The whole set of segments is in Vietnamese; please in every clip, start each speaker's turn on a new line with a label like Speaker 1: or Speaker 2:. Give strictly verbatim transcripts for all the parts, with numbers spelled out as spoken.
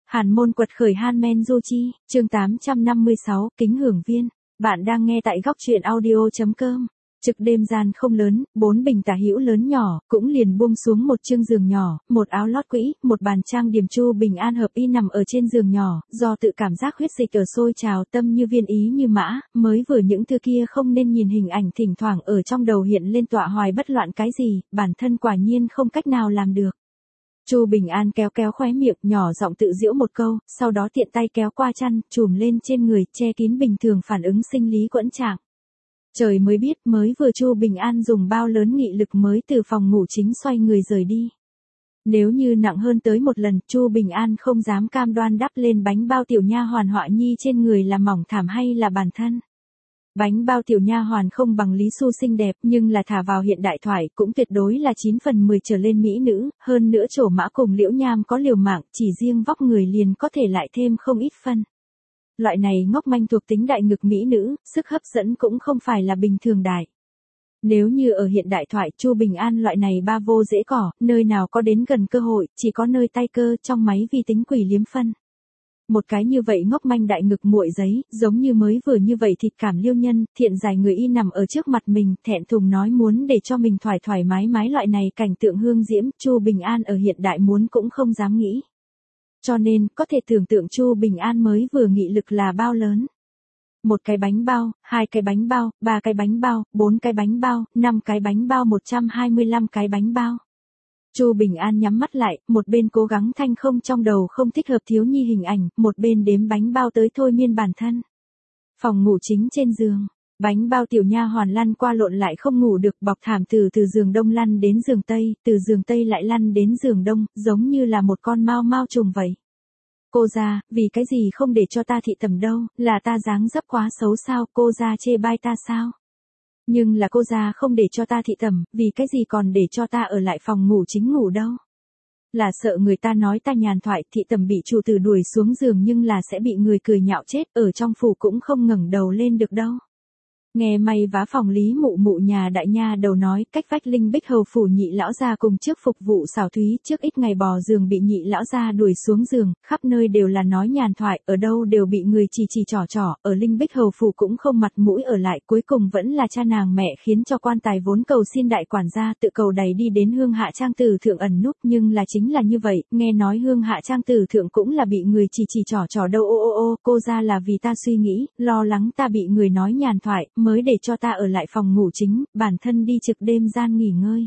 Speaker 1: Hàn môn quật khởi Hanmen Du Chi, chương tám trăm năm mươi sáu, kính hưởng viên. Bạn đang nghe tại góc truyện audio chấm com. Trực đêm gian không lớn, bốn bình tả hữu lớn nhỏ, cũng liền buông xuống một chương giường nhỏ, một áo lót quỹ, một bàn trang điểm Chu Bình An hợp y nằm ở trên giường nhỏ, do tự cảm giác huyết dịch ở sôi trào, tâm như viên ý như mã, mới vừa những thứ kia không nên nhìn hình ảnh thỉnh thoảng ở trong đầu hiện lên tọa hoài bất loạn cái gì, bản thân quả nhiên không cách nào làm được. Chu Bình An kéo kéo khóe miệng, nhỏ giọng tự giễu một câu, sau đó tiện tay kéo qua chăn, trùm lên trên người, che kín bình thường phản ứng sinh lý quẫn trạng. Trời mới biết, mới vừa Chu Bình An dùng bao lớn nghị lực mới từ phòng ngủ chính xoay người rời đi. Nếu như nặng hơn tới một lần, Chu Bình An không dám cam đoan đắp lên bánh bao tiểu nha hoàn họa nhi trên người là mỏng thảm hay là bản thân. Bánh bao tiểu nha hoàn không bằng Lý Xu xinh đẹp, nhưng là thả vào hiện đại thoại cũng tuyệt đối là chín phần mười trở lên mỹ nữ, hơn nữa Trổ Mã cùng Liễu Nham có liều mạng, chỉ riêng vóc người liền có thể lại thêm không ít phân. Loại này ngốc manh thuộc tính đại ngực mỹ nữ, sức hấp dẫn cũng không phải là bình thường đại. Nếu như ở hiện đại thoại, Chu Bình An loại này ba vô dễ cỏ, nơi nào có đến gần cơ hội, chỉ có nơi tay cơ trong máy vi tính quỷ liếm phân. Một cái như vậy ngốc manh đại ngực muội giấy, giống như mới vừa như vậy thịt cảm liêu nhân, thiện dài người y nằm ở trước mặt mình, thẹn thùng nói muốn để cho mình thoải thoải mái mái loại này cảnh tượng hương diễm, Chu Bình An ở hiện đại muốn cũng không dám nghĩ. Cho nên, có thể tưởng tượng Chu Bình An mới vừa nghị lực là bao lớn. Một cái bánh bao, hai cái bánh bao, ba cái bánh bao, bốn cái bánh bao, năm cái bánh bao, một trăm hai mươi lăm cái bánh bao. Chu Bình An nhắm mắt lại, một bên cố gắng thanh không trong đầu không thích hợp thiếu nhi hình ảnh, một bên đếm bánh bao tới thôi miên bản thân. Phòng ngủ chính trên giường, bánh bao tiểu nha hoàn lăn qua lộn lại không ngủ được, bọc thảm từ từ giường đông lăn đến giường tây, từ giường tây lại lăn đến giường đông, giống như là một con mao mao trùng vậy. Cô ra, vì cái gì không để cho ta thị tầm đâu, là ta dáng dấp quá xấu sao, cô ra chê bai ta sao? Nhưng là cô ra không để cho ta thị tầm, vì cái gì còn để cho ta ở lại phòng ngủ chính ngủ đâu. Là sợ người ta nói ta nhàn thoại, thị tầm bị chủ tử đuổi xuống giường nhưng là sẽ bị người cười nhạo chết, ở trong phủ cũng không ngẩng đầu lên được đâu. Nghe may vá phòng Lý mụ mụ nhà đại nha đầu nói, cách vách Linh Bích hầu phủ nhị lão gia cùng trước phục vụ xảo thúy, trước ít ngày bò giường bị nhị lão gia đuổi xuống giường, khắp nơi đều là nói nhàn thoại, ở đâu đều bị người chỉ chỉ trỏ trỏ, ở Linh Bích hầu phủ cũng không mặt mũi ở lại, cuối cùng vẫn là cha nàng mẹ khiến cho quan tài vốn cầu xin đại quản gia tự cầu đầy đi đến Hương Hạ Trang Tử thượng ẩn núp, nhưng là chính là như vậy, nghe nói Hương Hạ Trang Tử thượng cũng là bị người chỉ chỉ trỏ trỏ đâu ô ô ô, cô ra là vì ta suy nghĩ, lo lắng ta bị người nói nhàn thoại, mới để cho ta ở lại phòng ngủ chính, bản thân đi trực đêm gian nghỉ ngơi.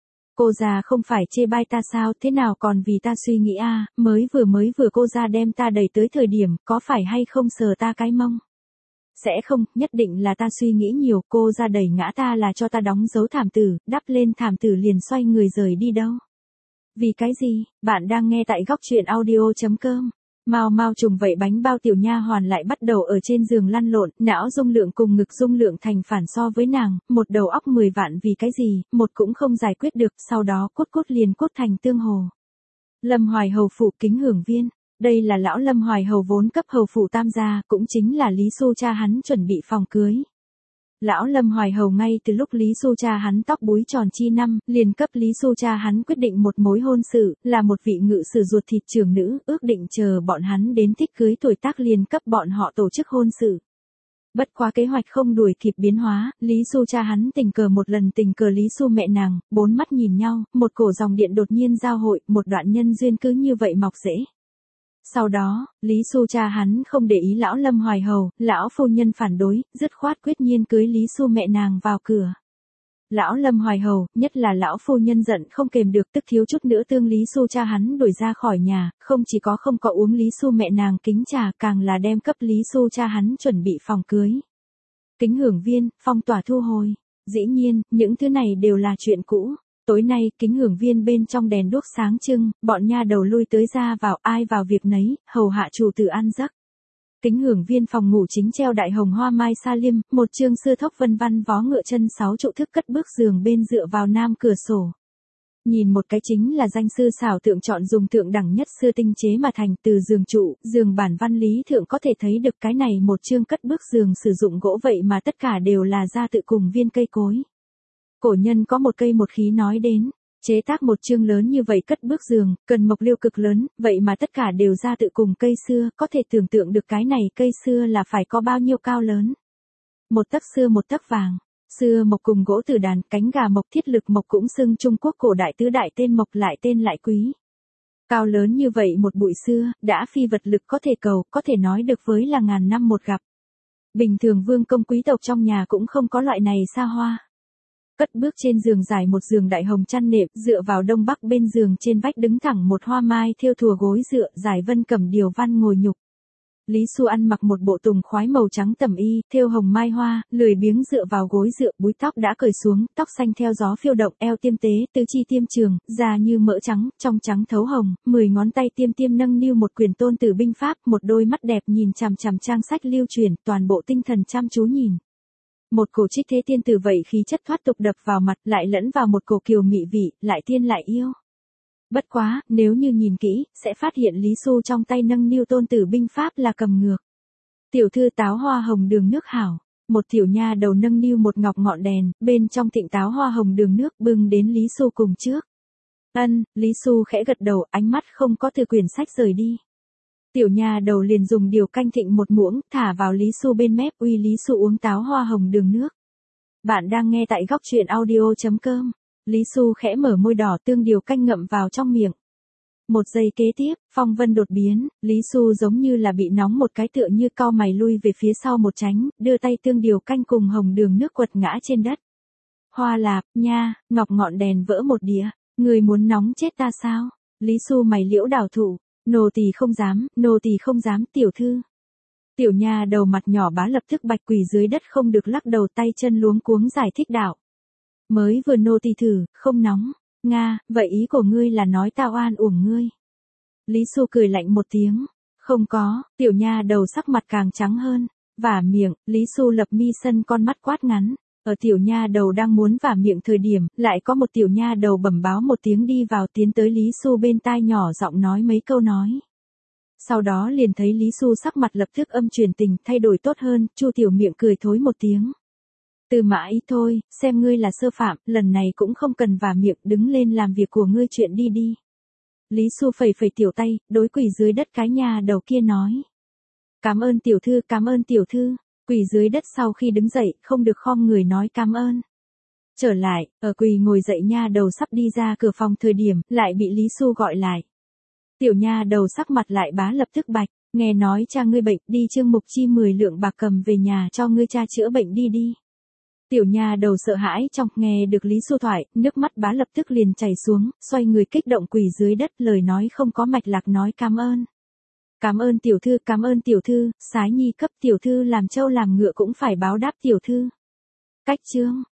Speaker 1: Cô già không phải chê bai ta sao, thế nào còn vì ta suy nghĩ a, à, mới vừa mới vừa cô già đem ta đẩy tới thời điểm, có phải hay không sờ ta cái mông? Sẽ không, nhất định là ta suy nghĩ nhiều, cô già đẩy ngã ta là cho ta đóng dấu thảm tử, đắp lên thảm tử liền xoay người rời đi đâu. Vì cái gì? Bạn đang nghe tại góc truyện audio chấm com. Mao mao trùng vậy bánh bao tiểu nha hoàn lại bắt đầu ở trên giường lăn lộn, não dung lượng cùng ngực dung lượng thành phản so với nàng, một đầu óc mười vạn vì cái gì, một cũng không giải quyết được, sau đó cốt cốt liền cốt thành tương hồ. Lâm Hoài hầu phủ kính hưởng viên, đây là lão Lâm Hoài hầu vốn cấp hầu phủ tam gia, cũng chính là Lý Xu cha hắn chuẩn bị phòng cưới. Lão Lâm Hoài hầu ngay từ lúc Lý Xu cha hắn tóc búi tròn chi năm, liền cấp Lý Xu cha hắn quyết định một mối hôn sự, là một vị ngự sử ruột thịt trưởng nữ, ước định chờ bọn hắn đến thích cưới tuổi tác liền cấp bọn họ tổ chức hôn sự. Bất quá kế hoạch không đuổi kịp biến hóa, Lý Xu cha hắn tình cờ một lần tình cờ Lý Xu mẹ nàng, bốn mắt nhìn nhau, một cổ dòng điện đột nhiên giao hội, một đoạn nhân duyên cứ như vậy mọc rễ. Sau đó, Lý Xu cha hắn không để ý lão Lâm Hoài hầu, lão phu nhân phản đối, dứt khoát quyết nhiên cưới Lý Xu mẹ nàng vào cửa. Lão Lâm Hoài hầu, nhất là lão phu nhân giận không kềm được, tức thiếu chút nữa tương Lý Xu cha hắn đuổi ra khỏi nhà, không chỉ có không có uống Lý Xu mẹ nàng kính trà, càng là đem cấp Lý Xu cha hắn chuẩn bị phòng cưới. Kính hưởng viên, phong tỏa thu hồi. Dĩ nhiên, những thứ này đều là chuyện cũ. Tối nay, kính hưởng viên bên trong đèn đuốc sáng trưng, bọn nha đầu lui tới ra vào, ai vào việc nấy, hầu hạ chủ tử ăn giấc. Kính hưởng viên phòng ngủ chính treo đại hồng hoa mai sa liêm, một chương sư thốc vân văn vó ngựa chân sáu trụ thức cất bước giường bên dựa vào nam cửa sổ. Nhìn một cái chính là danh sư xảo tượng chọn dùng thượng đẳng nhất xưa tinh chế mà thành, từ giường trụ, giường bản văn lý thượng có thể thấy được cái này một chương cất bước giường sử dụng gỗ vậy mà tất cả đều là ra tự cùng viên cây cối. Cổ nhân có một cây một khí nói đến, Chế tác một chương lớn như vậy cất bước giường, cần mộc liêu cực lớn, vậy mà tất cả đều ra tự cùng cây xưa, có thể tưởng tượng được cái này cây xưa là phải có bao nhiêu cao lớn. Một tấc xưa một tấc vàng, xưa mộc cùng gỗ tử đàn, cánh gà mộc, thiết lực mộc cũng xưng Trung Quốc cổ đại tứ đại tên mộc, lại tên lại quý. Cao lớn như vậy một bụi xưa, đã phi vật lực có thể cầu, có thể nói được với là ngàn năm một gặp. Bình thường vương công quý tộc trong nhà cũng không có loại này xa hoa. Cất bước trên giường dài một giường đại hồng chăn nệm, dựa vào đông bắc bên giường trên vách đứng thẳng một hoa mai thêu thùa gối dựa, giải vân cẩm điều văn ngồi nhục. Lý Xu ăn mặc một bộ tùng khoái màu trắng tẩm y, thêu hồng mai hoa, lười biếng dựa vào gối dựa, búi tóc đã cởi xuống, tóc xanh theo gió phiêu động, eo tiêm tế, tứ chi tiêm trường, da như mỡ trắng, trong trắng thấu hồng, mười ngón tay tiêm tiêm nâng niu một quyển tôn tử binh pháp, một đôi mắt đẹp nhìn chằm chằm trang sách lưu truyền, toàn bộ tinh thần chăm chú nhìn. Một cổ trích thế tiên tử vậy khí chất thoát tục đập vào mặt, lại lẫn vào một cổ kiều mị vị, lại tiên lại yêu. Bất quá, nếu như nhìn kỹ, sẽ phát hiện Lý Xu trong tay nâng niu tôn tử binh pháp là cầm ngược. Tiểu thư táo hoa hồng đường nước hảo, một tiểu nha đầu nâng niu một ngọc ngọn đèn, bên trong thịnh táo hoa hồng đường nước bưng đến Lý Xu cùng trước. Ân, Lý Xu khẽ gật đầu, ánh mắt không có từ quyển sách rời đi. Tiểu nha đầu liền dùng điều canh thịnh một muỗng, thả vào Lý Xu bên mép, uy Lý Xu uống táo hoa hồng đường nước. Bạn đang nghe tại góc truyện audio chấm com. Lý Xu khẽ mở môi đỏ, tương điều canh ngậm vào trong miệng. Một giây kế tiếp, phong vân đột biến, Lý Xu giống như là bị nóng một cái, tựa như cau mày lui về phía sau một tránh, đưa tay tương điều canh cùng hồng đường nước quật ngã trên đất. Hoa lạp, nha, ngọc ngọn đèn vỡ một đĩa, người muốn nóng chết ta sao? Lý Xu mày liễu đảo thủ, nô tỳ không dám, nô tỳ không dám, tiểu thư. Tiểu nha đầu mặt nhỏ bá lập tức bạch quỳ dưới đất, không được lắc đầu, tay chân luống cuống giải thích đạo. Mới vừa nô tỳ thử, không nóng. Nga, vậy ý của ngươi là nói tao oan uổng ngươi. Lý Xu cười lạnh một tiếng. Không có, tiểu nha đầu sắc mặt càng trắng hơn. Vả miệng, Lý Xu lập mi sân, con mắt quát ngắn. Ở tiểu nha đầu đang muốn vả miệng thời điểm, lại có một tiểu nha đầu bẩm báo một tiếng đi vào, tiến tới Lý Xu bên tai nhỏ giọng nói mấy câu nói. Sau đó liền thấy Lý Xu sắc mặt lập tức âm chuyển tình, thay đổi tốt hơn, Chu tiểu miệng cười thối một tiếng. Từ mã ý thôi, xem ngươi là sơ phạm, lần này cũng không cần vả miệng, đứng lên làm việc của ngươi, chuyện đi đi. Lý Xu phẩy phẩy tiểu tay, đối quỳ dưới đất cái nhà đầu kia nói. Cảm ơn tiểu thư, cảm ơn tiểu thư. Quỳ dưới đất sau khi đứng dậy, không được khom người nói cảm ơn. Trở lại, ở quỳ ngồi dậy nha đầu sắp đi ra cửa phòng thời điểm, lại bị Lý Xu gọi lại. Tiểu nha đầu sắc mặt lại bá lập tức bạch, nghe nói cha ngươi bệnh, đi Trương Mục chi mười lượng bạc cầm về nhà cho ngươi cha chữa bệnh đi đi. Tiểu nha đầu sợ hãi trong, nghe được Lý Xu thoại, nước mắt bá lập tức liền chảy xuống, xoay người kích động quỳ dưới đất, lời nói không có mạch lạc nói cảm ơn. Cảm ơn tiểu thư, cảm ơn tiểu thư, Sái Nhi cấp tiểu thư làm trâu làm ngựa cũng phải báo đáp tiểu thư. Cách chương,